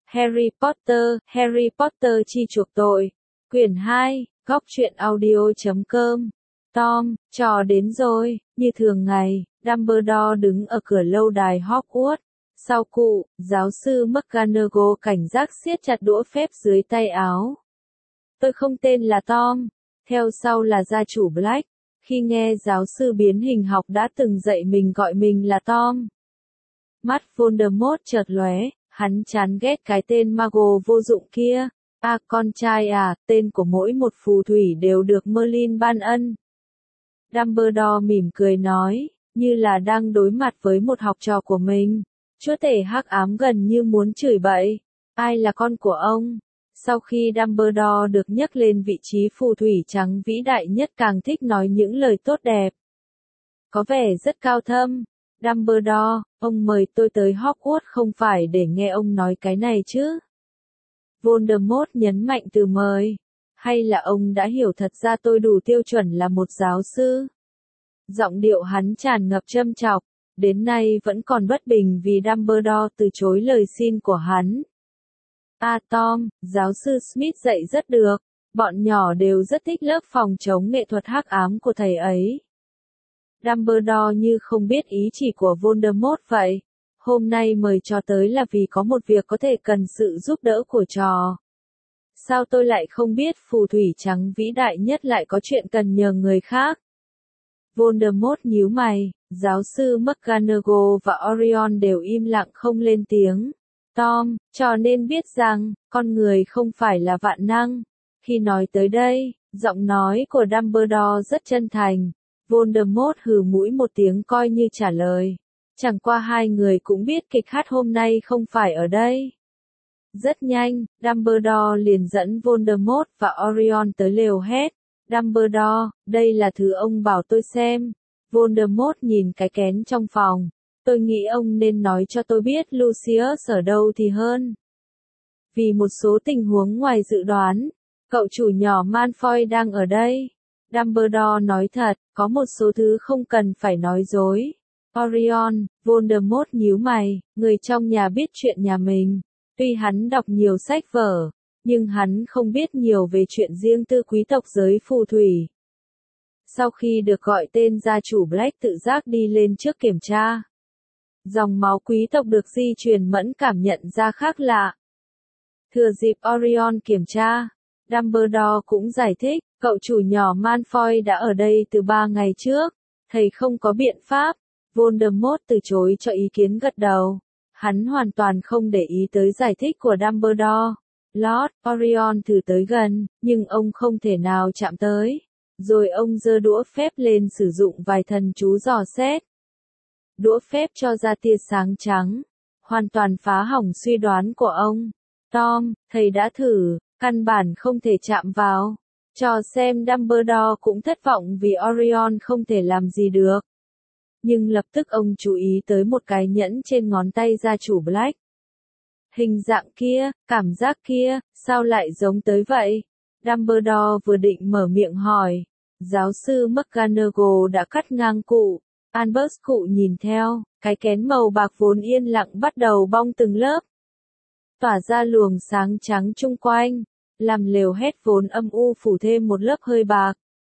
Harry Potter chi chuộc tội. Quyển 2, góc truyện audio.com. Tom, trò đến rồi, như thường ngày, Dumbledore đứng ở cửa lâu đài Hogwarts. Sau cụ, giáo sư McGonagall cảnh giác siết chặt đũa phép dưới tay áo. Tôi không tên là Tom, theo sau là gia chủ Black. Khi nghe giáo sư biến hình học đã từng dạy mình gọi mình là Tom. Mắt Voldemort chợt lóe, hắn chán ghét cái tên Mago vô dụng kia. À con trai à, tên của mỗi một phù thủy đều được Merlin ban ân. Dumbledore mỉm cười nói, như là đang đối mặt với một học trò của mình. Chúa tể hắc ám gần như muốn chửi bậy. Ai là con của ông? Sau khi Dumbledore được nhắc lên vị trí phù thủy trắng vĩ đại nhất càng thích nói những lời tốt đẹp. Có vẻ rất cao thâm. Dumbledore, ông mời tôi tới Hogwarts không phải để nghe ông nói cái này chứ? Voldemort nhấn mạnh từ mời. Hay là ông đã hiểu thật ra tôi đủ tiêu chuẩn là một giáo sư? Giọng điệu hắn tràn ngập châm chọc, đến nay vẫn còn bất bình vì Dumbledore từ chối lời xin của hắn. À Tom, giáo sư Smith dạy rất được, bọn nhỏ đều rất thích lớp phòng chống nghệ thuật hắc ám của thầy ấy. Dumbledore như không biết ý chỉ của Voldemort vậy. Hôm nay mời trò tới là vì có một việc có thể cần sự giúp đỡ của trò. Sao tôi lại không biết phù thủy trắng vĩ đại nhất lại có chuyện cần nhờ người khác? Voldemort nhíu mày, giáo sư McGonagall và Orion đều im lặng không lên tiếng. Tom, trò nên biết rằng, con người không phải là vạn năng. Khi nói tới đây, giọng nói của Dumbledore rất chân thành. Voldemort hừ mũi một tiếng coi như trả lời. Chẳng qua hai người cũng biết kịch hát hôm nay không phải ở đây. Rất nhanh, Dumbledore liền dẫn Voldemort và Orion tới lều hét. Dumbledore, đây là thứ ông bảo tôi xem. Voldemort nhìn cái kén trong phòng. Tôi nghĩ ông nên nói cho tôi biết Lucius ở đâu thì hơn. Vì một số tình huống ngoài dự đoán, cậu chủ nhỏ Malfoy đang ở đây. Dumbledore nói thật, có một số thứ không cần phải nói dối. Orion, Voldemort nhíu mày, người trong nhà biết chuyện nhà mình. Tuy hắn đọc nhiều sách vở, nhưng hắn không biết nhiều về chuyện riêng tư quý tộc giới phù thủy. Sau khi được gọi tên gia chủ Black tự giác đi lên trước kiểm tra. Dòng máu quý tộc được di truyền mẫn cảm nhận ra khác lạ. Thừa dịp Orion kiểm tra, Dumbledore cũng giải thích, cậu chủ nhỏ Malfoy đã ở đây từ 3 ngày trước. Thầy không có biện pháp. Voldemort từ chối cho ý kiến gật đầu. Hắn hoàn toàn không để ý tới giải thích của Dumbledore. Lord, Orion thử tới gần, nhưng ông không thể nào chạm tới. Rồi ông giơ đũa phép lên sử dụng vài thần chú dò xét. Đũa phép cho ra tia sáng trắng, hoàn toàn phá hỏng suy đoán của ông. Tom, thầy đã thử, căn bản không thể chạm vào. Cho xem Dumbledore cũng thất vọng vì Orion không thể làm gì được. Nhưng lập tức ông chú ý tới một cái nhẫn trên ngón tay gia chủ Black. Hình dạng kia, cảm giác kia, sao lại giống tới vậy? Dumbledore vừa định mở miệng hỏi. Giáo sư McGonagall đã cắt ngang cụ. Albus cụ nhìn theo, cái kén màu bạc vốn yên lặng bắt đầu bong từng lớp. Tỏa ra luồng sáng trắng chung quanh, làm lều hét vốn âm u phủ thêm một lớp hơi bạc.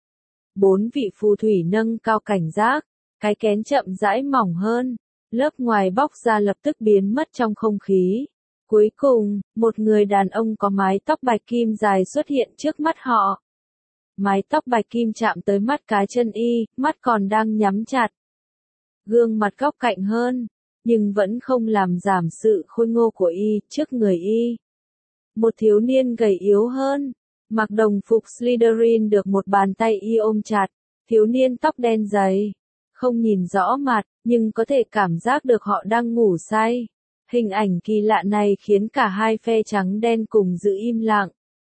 4 vị phù thủy nâng cao cảnh giác, cái kén chậm rãi mỏng hơn, lớp ngoài bóc ra lập tức biến mất trong không khí. Cuối cùng, một người đàn ông có mái tóc bạch kim dài xuất hiện trước mắt họ. Mái tóc bạch kim chạm tới mắt cá chân y, mắt còn đang nhắm chặt. Gương mặt góc cạnh hơn, nhưng vẫn không làm giảm sự khôi ngô của y trước người y. Một thiếu niên gầy yếu hơn, mặc đồng phục Slytherin được một bàn tay y ôm chặt. Thiếu niên tóc đen dày, không nhìn rõ mặt, nhưng có thể cảm giác được họ đang ngủ say. Hình ảnh kỳ lạ này khiến cả hai phe trắng đen cùng giữ im lặng.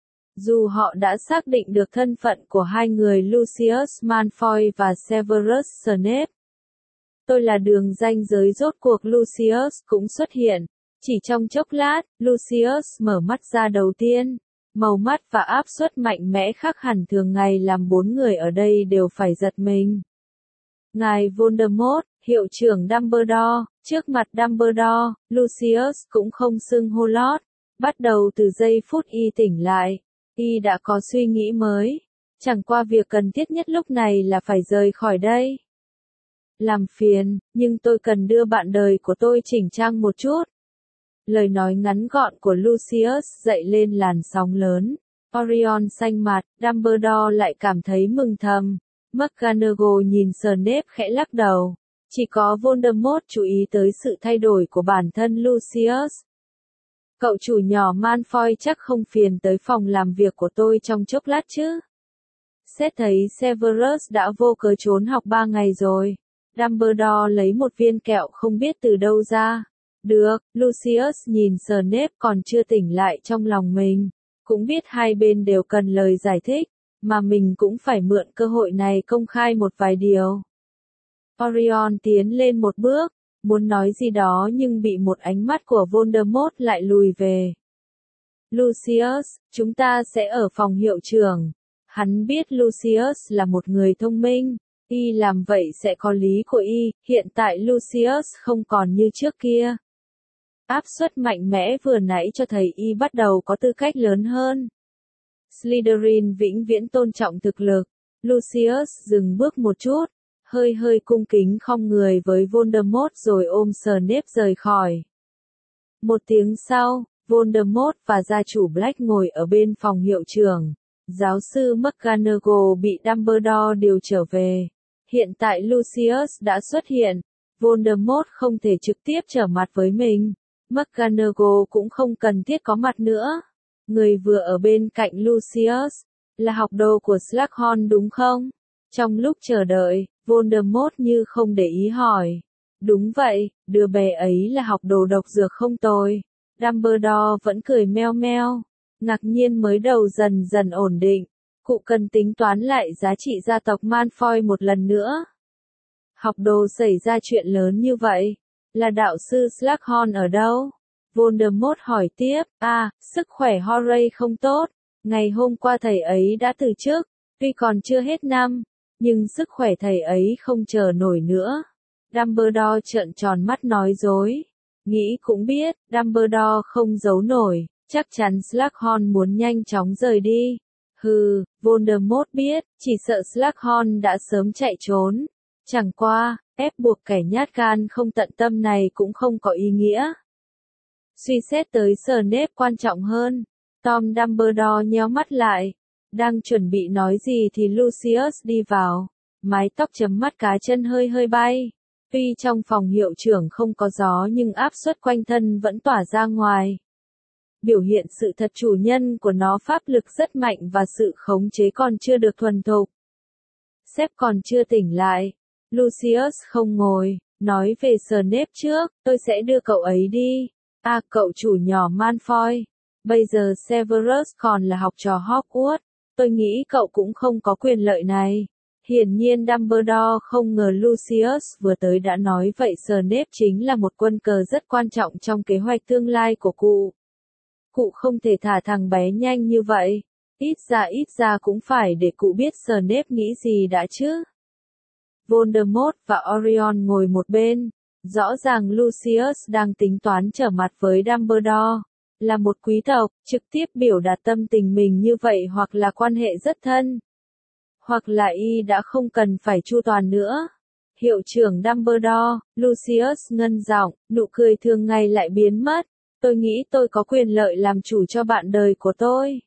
Dù họ đã xác định được thân phận của hai người Lucius Malfoy và Severus Snape. Tôi là đường ranh giới rốt cuộc Lucius cũng xuất hiện. Chỉ trong chốc lát, Lucius mở mắt ra đầu tiên. Màu mắt và áp suất mạnh mẽ khác hẳn thường ngày làm 4 người ở đây đều phải giật mình. Ngài Voldemort, hiệu trưởng Dumbledore, trước mặt Dumbledore, Lucius cũng không xưng hô Lord, Bắt đầu từ giây phút y tỉnh lại, y đã có suy nghĩ mới. Chẳng qua việc cần thiết nhất lúc này là phải rời khỏi đây. Làm phiền, nhưng tôi cần đưa bạn đời của tôi chỉnh trang một chút. Lời nói ngắn gọn của Lucius dậy lên làn sóng lớn. Orion xanh mặt, Dumbledore lại cảm thấy mừng thầm. McGonagall nhìn Snape khẽ lắc đầu. Chỉ có Voldemort chú ý tới sự thay đổi của bản thân Lucius. Cậu chủ nhỏ Malfoy chắc không phiền tới phòng làm việc của tôi trong chốc lát chứ. Xét thấy Severus đã vô cớ trốn học 3 ngày rồi. Dumbledore lấy một viên kẹo không biết từ đâu ra. Được, Lucius nhìn Snape còn chưa tỉnh lại trong lòng mình. Cũng biết hai bên đều cần lời giải thích, mà mình cũng phải mượn cơ hội này công khai một vài điều. Orion tiến lên một bước, muốn nói gì đó nhưng bị một ánh mắt của Voldemort lại lùi về. Lucius, chúng ta sẽ ở phòng hiệu trưởng. Hắn biết Lucius là một người thông minh, y làm vậy sẽ có lý của y, hiện tại Lucius không còn như trước kia. Áp suất mạnh mẽ vừa nãy cho thấy y bắt đầu có tư cách lớn hơn. Slytherin vĩnh viễn tôn trọng thực lực. Lucius dừng bước một chút, hơi cung kính khom người với Voldemort rồi ôm Snape rời khỏi. Một tiếng sau, Voldemort và gia chủ Black ngồi ở bên phòng hiệu trưởng. Giáo sư McGonagall bị Dumbledore điều trở về. Hiện tại Lucius đã xuất hiện. Voldemort không thể trực tiếp trở mặt với mình. McGonagall cũng không cần thiết có mặt nữa. Người vừa ở bên cạnh Lucius là học đồ của Slughorn đúng không? Trong lúc chờ đợi, Voldemort như không để ý hỏi. Đúng vậy, đứa bé ấy là học đồ độc dược không tồi. Dumbledore vẫn cười meo meo. Ngạc nhiên mới đầu dần dần ổn định. Cụ cần tính toán lại giá trị gia tộc Malfoy một lần nữa. Học đồ xảy ra chuyện lớn như vậy. Là đạo sư Slughorn ở đâu? Voldemort hỏi tiếp. Sức khỏe Harry không tốt. Ngày hôm qua thầy ấy đã từ chức. Tuy còn chưa hết năm, nhưng sức khỏe thầy ấy không chờ nổi nữa. Dumbledore trợn tròn mắt nói dối. Nghĩ cũng biết, Dumbledore không giấu nổi. Chắc chắn Slughorn muốn nhanh chóng rời đi. Voldemort biết, chỉ sợ Slughorn đã sớm chạy trốn. Chẳng qua, ép buộc kẻ nhát gan không tận tâm này cũng không có ý nghĩa. Suy xét tới Snape quan trọng hơn. Tom Dumbledore nhéo mắt lại. Đang chuẩn bị nói gì thì Lucius đi vào. Mái tóc chấm mắt cá chân hơi bay. Tuy trong phòng hiệu trưởng không có gió nhưng áp suất quanh thân vẫn tỏa ra ngoài. Biểu hiện sự thật chủ nhân của nó pháp lực rất mạnh và sự khống chế còn chưa được thuần thục. Sếp còn chưa tỉnh lại. Lucius không ngồi, nói về Snape trước, tôi sẽ đưa cậu ấy đi. Cậu chủ nhỏ Malfoy. Bây giờ Severus còn là học trò Hogwarts. Tôi nghĩ cậu cũng không có quyền lợi này. Hiển nhiên Dumbledore không ngờ Lucius vừa tới đã nói vậy. Snape chính là một quân cờ rất quan trọng trong kế hoạch tương lai của cụ. Cụ không thể thả thằng bé nhanh như vậy. Ít ra cũng phải để cụ biết Snape nghĩ gì đã chứ. Voldemort và Orion ngồi một bên. Rõ ràng Lucius đang tính toán trở mặt với Dumbledore. Là một quý tộc, trực tiếp biểu đạt tâm tình mình như vậy hoặc là quan hệ rất thân. Hoặc là y đã không cần phải chu toàn nữa. Hiệu trưởng Dumbledore, Lucius ngân giọng, nụ cười thường ngày lại biến mất. Tôi nghĩ tôi có quyền lợi làm chủ cho bạn đời của tôi.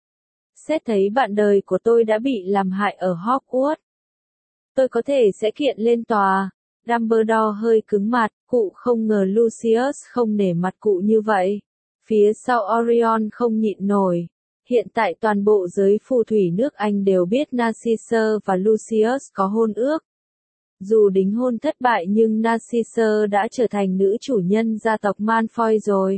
Xét thấy bạn đời của tôi đã bị làm hại ở Hogwarts. Tôi có thể sẽ kiện lên tòa. Dumbledore hơi cứng mặt, cụ không ngờ Lucius không nể mặt cụ như vậy. Phía sau Orion không nhịn nổi. Hiện tại toàn bộ giới phù thủy nước Anh đều biết Narcissa và Lucius có hôn ước. Dù đính hôn thất bại nhưng Narcissa đã trở thành nữ chủ nhân gia tộc Malfoy rồi.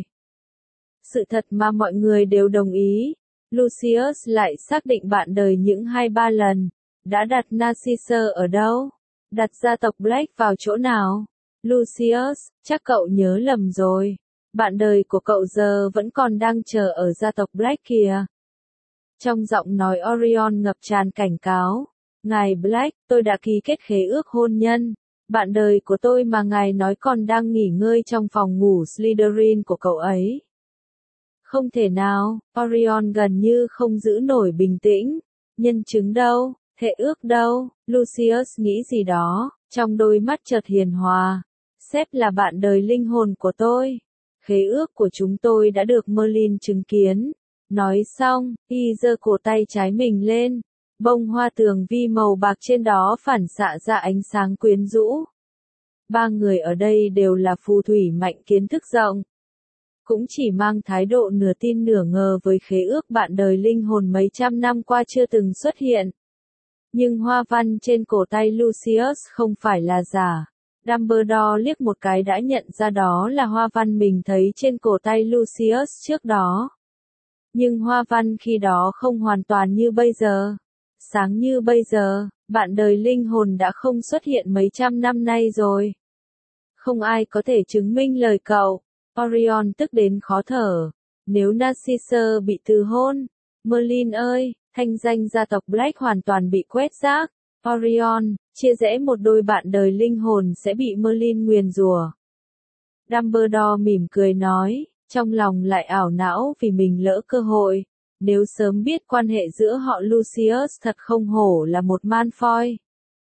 Sự thật mà mọi người đều đồng ý. Lucius lại xác định bạn đời những 2-3 lần. Đã đặt Narcissa ở đâu? Đặt gia tộc Black vào chỗ nào? Lucius, chắc cậu nhớ lầm rồi. Bạn đời của cậu giờ vẫn còn đang chờ ở gia tộc Black kìa. Trong giọng nói Orion ngập tràn cảnh cáo. Ngài Black, tôi đã ký kết khế ước hôn nhân. Bạn đời của tôi mà ngài nói còn đang nghỉ ngơi trong phòng ngủ Slytherin của cậu ấy. Không thể nào, Orion gần như không giữ nổi bình tĩnh. Nhân chứng đâu, thệ ước đâu, Lucius nghĩ gì đó, trong đôi mắt chợt hiền hòa. Sếp là bạn đời linh hồn của tôi. Khế ước của chúng tôi đã được Merlin chứng kiến. Nói xong, y giơ cổ tay trái mình lên. Bông hoa tường vi màu bạc trên đó phản xạ ra ánh sáng quyến rũ. Ba người ở đây đều là phù thủy mạnh kiến thức rộng. Cũng chỉ mang thái độ nửa tin nửa ngờ với khế ước bạn đời linh hồn mấy trăm năm qua chưa từng xuất hiện. Nhưng hoa văn trên cổ tay Lucius không phải là giả. Dumbledore liếc một cái đã nhận ra đó là hoa văn mình thấy trên cổ tay Lucius trước đó. Nhưng hoa văn khi đó không hoàn toàn như bây giờ. Sáng như bây giờ, bạn đời linh hồn đã không xuất hiện mấy trăm năm nay rồi. Không ai có thể chứng minh lời cậu. Orion tức đến khó thở. Nếu Narcissa bị từ hôn, Merlin ơi, thanh danh gia tộc Black hoàn toàn bị quét rác. Orion, chia rẽ một đôi bạn đời linh hồn sẽ bị Merlin nguyền rủa. Dumbledore mỉm cười nói, trong lòng lại ảo não vì mình lỡ cơ hội. Nếu sớm biết quan hệ giữa họ Lucius thật không hổ là một Malfoy.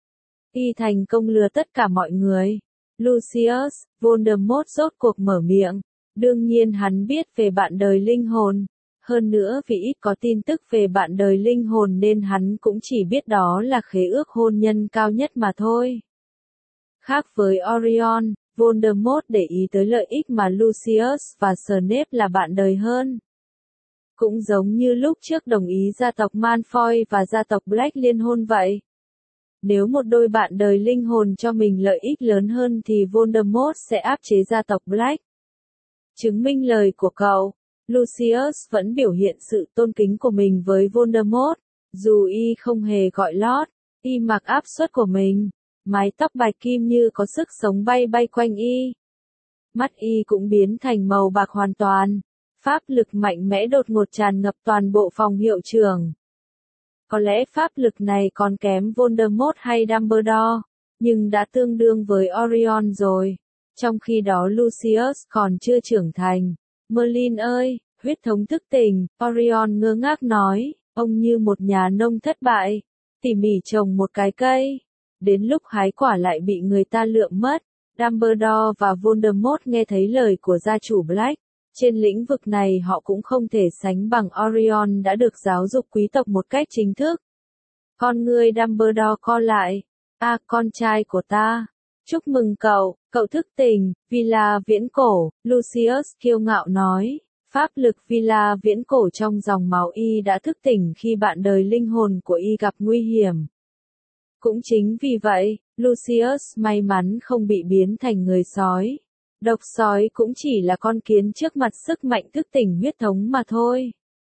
Y thành công lừa tất cả mọi người. Lucius, Voldemort rốt cuộc mở miệng. Đương nhiên hắn biết về bạn đời linh hồn. Hơn nữa vì ít có tin tức về bạn đời linh hồn nên hắn cũng chỉ biết đó là khế ước hôn nhân cao nhất mà thôi. Khác với Orion, Voldemort để ý tới lợi ích mà Lucius và Snape là bạn đời hơn. Cũng giống như lúc trước đồng ý gia tộc Malfoy và gia tộc Black liên hôn vậy. Nếu một đôi bạn đời linh hồn cho mình lợi ích lớn hơn thì Voldemort sẽ áp chế gia tộc Black. Chứng minh lời của cậu, Lucius vẫn biểu hiện sự tôn kính của mình với Voldemort, dù y không hề gọi lót, y mặc áp suất của mình, mái tóc bạch kim như có sức sống bay bay quanh y. Mắt y cũng biến thành màu bạc hoàn toàn, pháp lực mạnh mẽ đột ngột tràn ngập toàn bộ phòng hiệu trưởng. Có lẽ pháp lực này còn kém Voldemort hay Dumbledore, nhưng đã tương đương với Orion rồi. Trong khi đó Lucius còn chưa trưởng thành. Merlin ơi, huyết thống thức tỉnh, Orion ngơ ngác nói, ông như một nhà nông thất bại, tỉ mỉ trồng một cái cây. Đến lúc hái quả lại bị người ta lượm mất. Dumbledore và Voldemort nghe thấy lời của gia chủ Black. Trên lĩnh vực này họ cũng không thể sánh bằng Orion đã được giáo dục quý tộc một cách chính thức. Con ngươi Dumbledore co lại. À, con trai của ta. Chúc mừng cậu, cậu thức tỉnh, Villa viễn cổ, Lucius kiêu ngạo nói. Pháp lực Villa viễn cổ trong dòng máu y đã thức tỉnh khi bạn đời linh hồn của y gặp nguy hiểm. Cũng chính vì vậy, Lucius may mắn không bị biến thành người sói. Độc sói cũng chỉ là con kiến trước mặt sức mạnh thức tỉnh huyết thống mà thôi.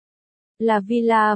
Là Villa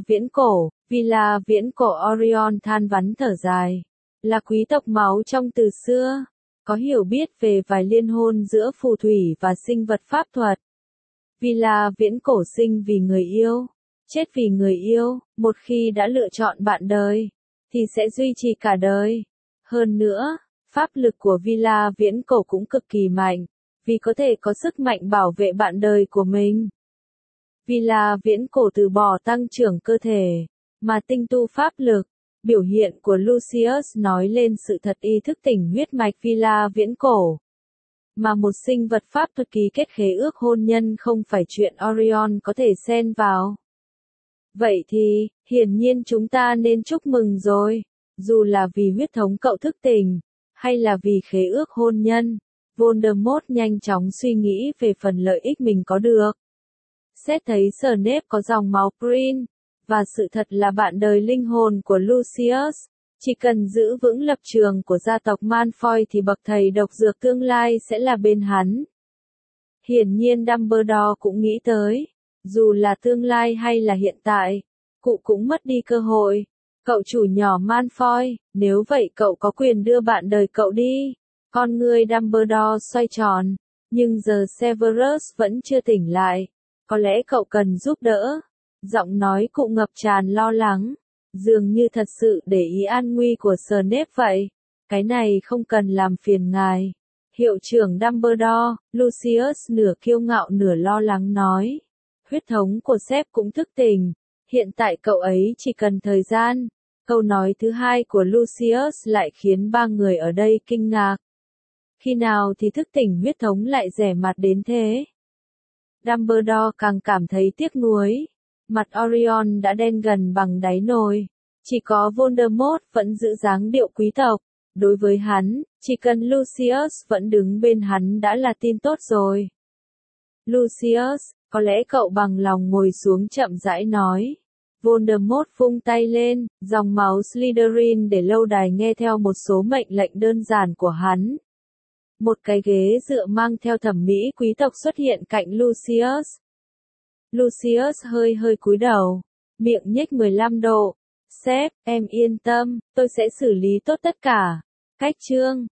viễn cổ Orion than vắn thở dài. Là quý tộc máu trong từ xưa. Có hiểu biết về vài liên hôn giữa phù thủy và sinh vật pháp thuật. Villa viễn cổ sinh vì người yêu. Chết vì người yêu, một khi đã lựa chọn bạn đời, thì sẽ duy trì cả đời. Hơn nữa, pháp lực của Villa viễn cổ cũng cực kỳ mạnh. Vì có thể có sức mạnh bảo vệ bạn đời của mình. Villa viễn cổ từ bỏ tăng trưởng cơ thể, mà tinh tu pháp lực. Biểu hiện của Lucius nói lên sự thật y thức tỉnh huyết mạch Villa viễn cổ. Mà một sinh vật pháp thuật ký kết khế ước hôn nhân không phải chuyện Orion có thể xen vào. Vậy thì, hiển nhiên chúng ta nên chúc mừng rồi. Dù là vì huyết thống cậu thức tỉnh, hay là vì khế ước hôn nhân. Voldemort nhanh chóng suy nghĩ về phần lợi ích mình có được. Xét thấy Snape có dòng máu Green, và sự thật là bạn đời linh hồn của Lucius, chỉ cần giữ vững lập trường của gia tộc Malfoy thì bậc thầy độc dược tương lai sẽ là bên hắn. Hiển nhiên Dumbledore cũng nghĩ tới, dù là tương lai hay là hiện tại, cụ cũng mất đi cơ hội. Cậu chủ nhỏ Malfoy, nếu vậy cậu có quyền đưa bạn đời cậu đi. Con ngươi Dumbledore xoay tròn, nhưng giờ Severus vẫn chưa tỉnh lại. Có lẽ cậu cần giúp đỡ. Giọng nói cụ ngập tràn lo lắng, dường như thật sự để ý an nguy của Snape vậy. Cái này không cần làm phiền ngài. Hiệu trưởng Dumbledore, Lucius nửa kiêu ngạo nửa lo lắng nói. huyết thống của sếp cũng thức tỉnh. Hiện tại cậu ấy chỉ cần thời gian. Câu nói thứ hai của Lucius lại khiến ba người ở đây kinh ngạc. Khi nào thì thức tỉnh huyết thống lại rẻ mặt đến thế? Dumbledore càng cảm thấy tiếc nuối. Mặt Orion đã đen gần bằng đáy nồi. Chỉ có Voldemort vẫn giữ dáng điệu quý tộc. Đối với hắn, chỉ cần Lucius vẫn đứng bên hắn đã là tin tốt rồi. Lucius, có lẽ cậu bằng lòng ngồi xuống chậm rãi nói. Voldemort vung tay lên, dòng máu Slytherin để lâu đài nghe theo một số mệnh lệnh đơn giản của hắn. Một cái ghế dựa mang theo thẩm mỹ quý tộc xuất hiện cạnh Lucius. Lucius hơi cúi đầu, miệng nhếch 15 độ. Sếp, em yên tâm, tôi sẽ xử lý tốt tất cả. Cách chương